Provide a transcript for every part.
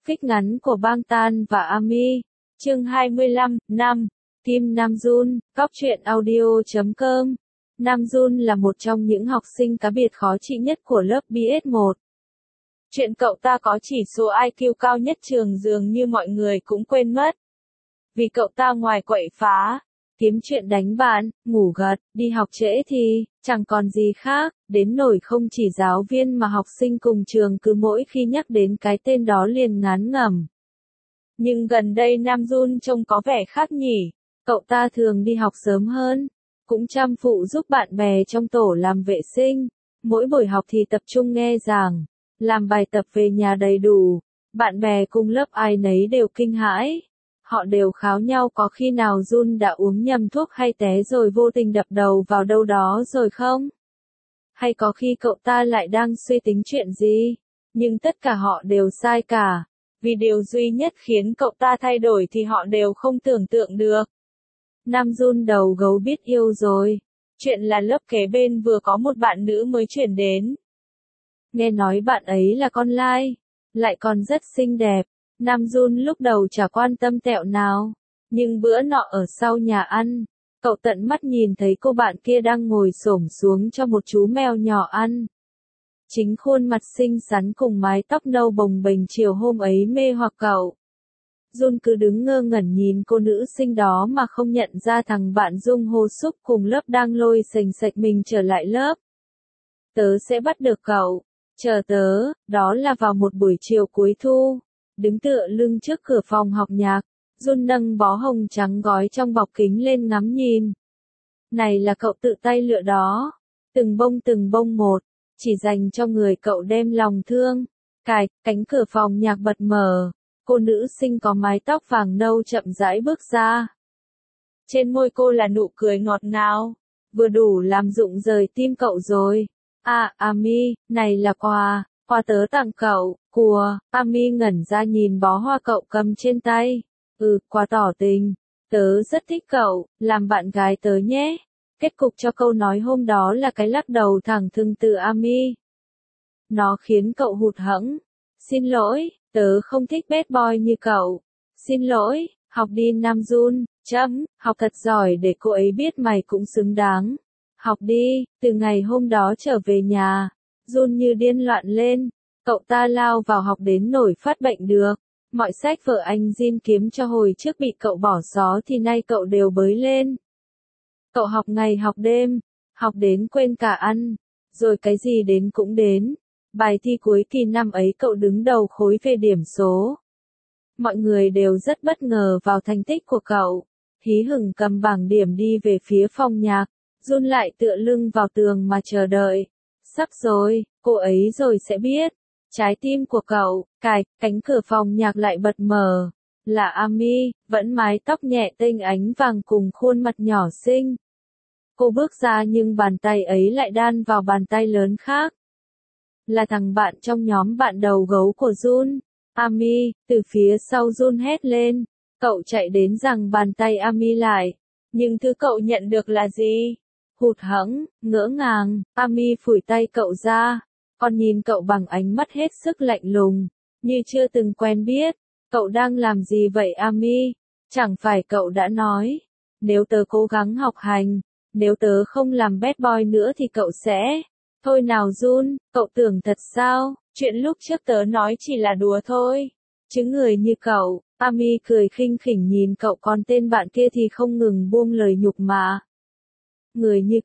Fic ngắn của Bang Tan và Ami. Chương 25, năm. Kim Nam Jun, Cóc truyện audio.com. Nam Jun là một trong những học sinh cá biệt khó trị nhất của lớp BS1. Chuyện cậu ta có chỉ số IQ cao nhất trường dường như mọi người cũng quên mất. Vì cậu ta ngoài quậy phá, kiếm chuyện đánh bạn, ngủ gật, đi học trễ thì chẳng còn gì khác, đến nỗi không chỉ giáo viên mà học sinh cùng trường cứ mỗi khi nhắc đến cái tên đó liền ngán ngẩm. Nhưng gần đây Nam Jun trông có vẻ khác nhỉ, cậu ta thường đi học sớm hơn, cũng chăm phụ giúp bạn bè trong tổ làm vệ sinh, mỗi buổi học thì tập trung nghe giảng, làm bài tập về nhà đầy đủ, bạn bè cùng lớp ai nấy đều kinh hãi. Họ đều kháo nhau có khi nào Jun đã uống nhầm thuốc hay té rồi vô tình đập đầu vào đâu đó rồi không? Hay có khi cậu ta lại đang suy tính chuyện gì? Nhưng tất cả họ đều sai cả, vì điều duy nhất khiến cậu ta thay đổi thì họ đều không tưởng tượng được. Nam Jun đầu gấu biết yêu rồi. Chuyện là lớp kế bên vừa có một bạn nữ mới chuyển đến. Nghe nói bạn ấy là con lai, lại còn rất xinh đẹp. Nam Jun lúc đầu chả quan tâm tẹo nào, nhưng bữa nọ ở sau nhà ăn, cậu tận mắt nhìn thấy cô bạn kia đang ngồi xổm xuống cho một chú mèo nhỏ ăn. Chính khuôn mặt xinh xắn cùng mái tóc nâu bồng bềnh chiều hôm ấy mê hoặc cậu. Jun cứ đứng ngơ ngẩn nhìn cô nữ sinh đó mà không nhận ra thằng bạn Dung hô súc cùng lớp đang lôi sềnh sệch mình trở lại lớp. Tớ sẽ bắt được cậu, chờ tớ, đó là vào một buổi chiều cuối thu. Đứng tựa lưng trước cửa phòng học nhạc, Jun nâng bó hồng trắng gói trong bọc kính lên ngắm nhìn. Này là cậu tự tay lựa đó, từng bông một, chỉ dành cho người cậu đem lòng thương. Cánh cửa phòng nhạc bật mở, cô nữ sinh có mái tóc vàng nâu chậm rãi bước ra. Trên môi cô là nụ cười ngọt ngào, vừa đủ làm rụng rời tim cậu rồi. À, Ami, này là quà tớ tặng cậu. Ami ngẩn ra nhìn bó hoa cậu cầm trên tay. Quà tỏ tình. Tớ rất thích cậu, làm bạn gái tớ nhé. Kết cục cho câu nói hôm đó là cái lắc đầu thẳng thừng từ Ami. Nó khiến cậu hụt hẫng. Xin lỗi, tớ không thích bad boy như cậu. Xin lỗi, học đi Nam Jun, học thật giỏi để cô ấy biết mày cũng xứng đáng. Học đi. Từ ngày hôm đó trở về nhà, Jun như điên loạn lên. Cậu ta lao vào học đến nổi phát bệnh được. Mọi sách vở anh Jin kiếm cho hồi trước bị cậu bỏ xó thì nay cậu đều bới lên. Cậu học ngày học đêm, học đến quên cả ăn, rồi cái gì đến cũng đến. Bài thi cuối kỳ năm ấy cậu đứng đầu khối về điểm số. Mọi người đều rất bất ngờ vào thành tích của cậu. Hí hửng cầm bảng điểm đi về phía phòng nhạc, Jun lại tựa lưng vào tường mà chờ đợi. Sắp rồi, cô ấy rồi sẽ biết. Trái tim của cậu, cánh cửa phòng nhạc lại bật mở. Là Ami, vẫn mái tóc nhẹ tênh ánh vàng cùng khuôn mặt nhỏ xinh. Cô bước ra nhưng bàn tay ấy lại đan vào bàn tay lớn khác. Là thằng bạn trong nhóm bạn đầu gấu của Jun. Ami, từ phía sau Jun hét lên. Cậu chạy đến giằng bàn tay Ami lại. Nhưng thứ cậu nhận được là gì? Hụt hẫng, ngỡ ngàng. Ami phủi tay cậu ra. Còn nhìn cậu bằng ánh mắt hết sức lạnh lùng, như chưa từng quen biết. Cậu đang làm gì vậy Ami? Chẳng phải cậu đã nói, nếu tớ cố gắng học hành, nếu tớ không làm bad boy nữa thì cậu sẽ... Thôi nào Jun, cậu tưởng thật sao? Chuyện lúc trước tớ nói chỉ là đùa thôi. Chứ người như cậu, Ami cười khinh khỉnh nhìn cậu, còn tên bạn kia thì không ngừng buông lời nhục mạ. Người như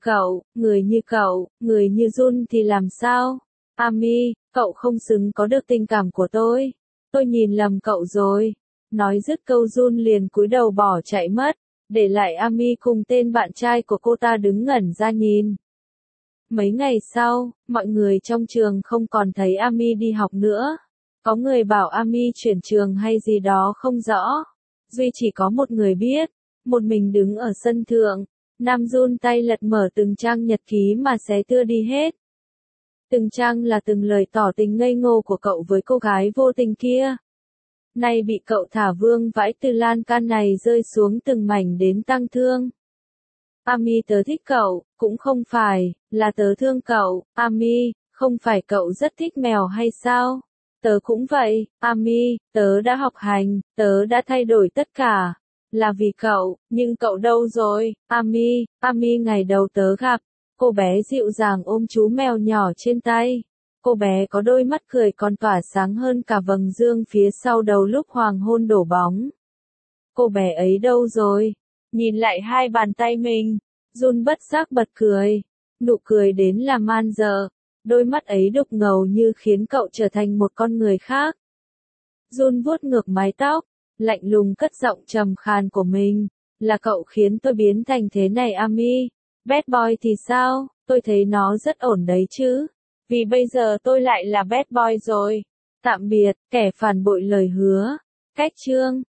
Jun thì làm sao? Ami, cậu không xứng có được tình cảm của tôi. Tôi nhìn lầm cậu rồi. Nói dứt câu Jun liền cúi đầu bỏ chạy mất, để lại Ami cùng tên bạn trai của cô ta đứng ngẩn ra nhìn. Mấy ngày sau, mọi người trong trường không còn thấy Ami đi học nữa. Có người bảo Ami chuyển trường hay gì đó không rõ. Duy chỉ có một người biết. Một mình đứng ở sân thượng, Nam Jun tay lật mở từng trang nhật ký mà xé tưa đi hết. Từng trang là từng lời tỏ tình ngây ngô của cậu với cô gái vô tình kia. Nay bị cậu thả vương vãi từ lan can này rơi xuống từng mảnh đến tang thương. Ami, tớ thích cậu, cũng không phải, là tớ thương cậu. Ami, không phải cậu rất thích mèo hay sao? Tớ cũng vậy, Ami, tớ đã học hành, tớ đã thay đổi tất cả. Là vì cậu, nhưng cậu đâu rồi, Ami, Ami ngày đầu tớ gặp, cô bé dịu dàng ôm chú mèo nhỏ trên tay. Cô bé có đôi mắt cười còn tỏa sáng hơn cả vầng dương phía sau đầu lúc hoàng hôn đổ bóng. Cô bé ấy đâu rồi? Nhìn lại hai bàn tay mình, Jun bất giác bật cười. Nụ cười đến là man dợ. Đôi mắt ấy đục ngầu như khiến cậu trở thành một con người khác. Jun vuốt ngược mái tóc, lạnh lùng cất giọng trầm khàn của mình. Là cậu khiến tôi biến thành thế này Ami. Bad boy thì sao? Tôi thấy nó rất ổn đấy chứ. Vì bây giờ tôi lại là bad boy rồi. Tạm biệt, kẻ phản bội lời hứa. Cách chương